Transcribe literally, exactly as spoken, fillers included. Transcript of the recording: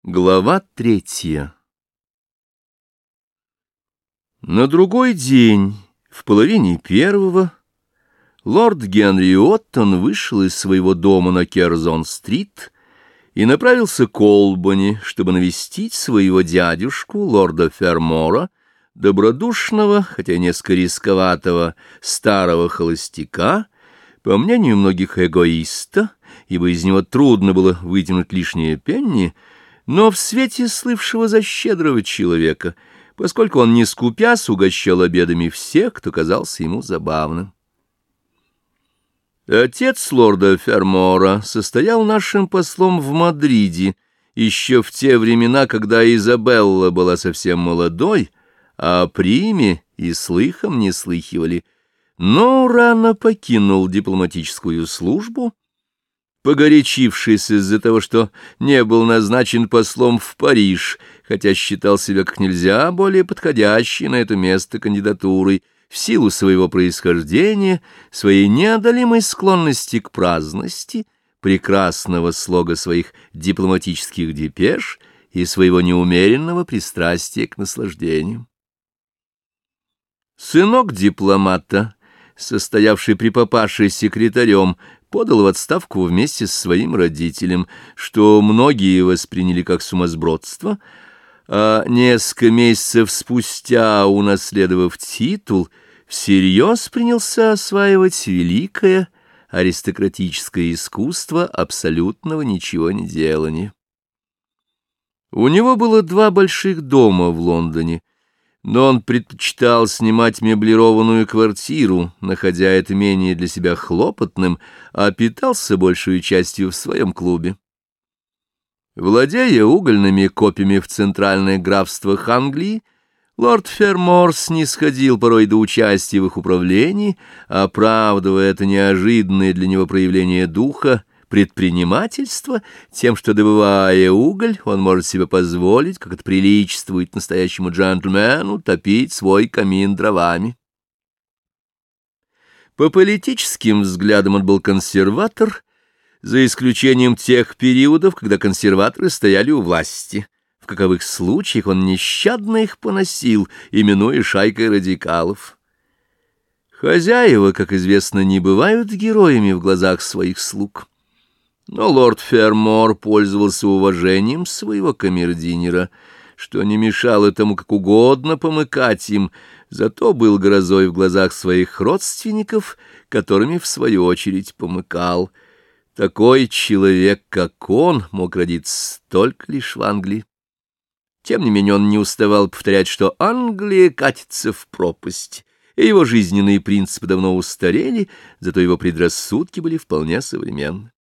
Глава третья. На другой день, в половине первого, лорд Генри Оттон вышел из своего дома на Керзон-стрит и направился к Олбани, чтобы навестить своего дядюшку, лорда Фермора, добродушного, хотя несколько рисковатого, старого холостяка, по мнению многих эгоиста, ибо из него трудно было вытянуть лишние пенни, но в свете слывшего за щедрого человека, поскольку он, не скупясь, угощал обедами всех, кто казался ему забавным. Отец лорда Фермора состоял нашим послом в Мадриде еще в те времена, когда Изабелла была совсем молодой, а о приме и слыхом не слыхивали, но рано покинул дипломатическую службу, погорячившись из-за того, что не был назначен послом в Париж, хотя считал себя как нельзя более подходящей на это место кандидатурой в силу своего происхождения, своей неодолимой склонности к праздности, прекрасного слога своих дипломатических депеш и своего неумеренного пристрастия к наслаждениям. Сынок дипломата, состоявший при папаше секретарем, подал в отставку вместе с своим родителем, что многие восприняли как сумасбродство, а несколько месяцев спустя, унаследовав титул, всерьез принялся осваивать великое аристократическое искусство абсолютного ничего не делания. У него было два больших дома в Лондоне, но он предпочитал снимать меблированную квартиру, находя это менее для себя хлопотным, а питался большей частью в своем клубе. Владея угольными копьями в центральных графствах Англии, лорд Фермор снисходил порой до участия в их управлении, оправдывая это неожиданное для него проявление духа предпринимательства тем, что, добывая уголь, он может себе позволить, как это приличествует настоящему джентльмену, топить свой камин дровами. По политическим взглядам он был консерватор, за исключением тех периодов, когда консерваторы стояли у власти. В каковых случаях он нещадно их поносил, именуя шайкой радикалов. Хозяева, как известно, не бывают героями в глазах своих слуг. Но лорд Фермор пользовался уважением своего камердинера, что не мешало тому как угодно помыкать им, зато был грозой в глазах своих родственников, которыми, в свою очередь, помыкал. Такой человек, как он, мог родиться только лишь в Англии. Тем не менее он не уставал повторять, что Англия катится в пропасть, и его жизненные принципы давно устарели, зато его предрассудки были вполне современны.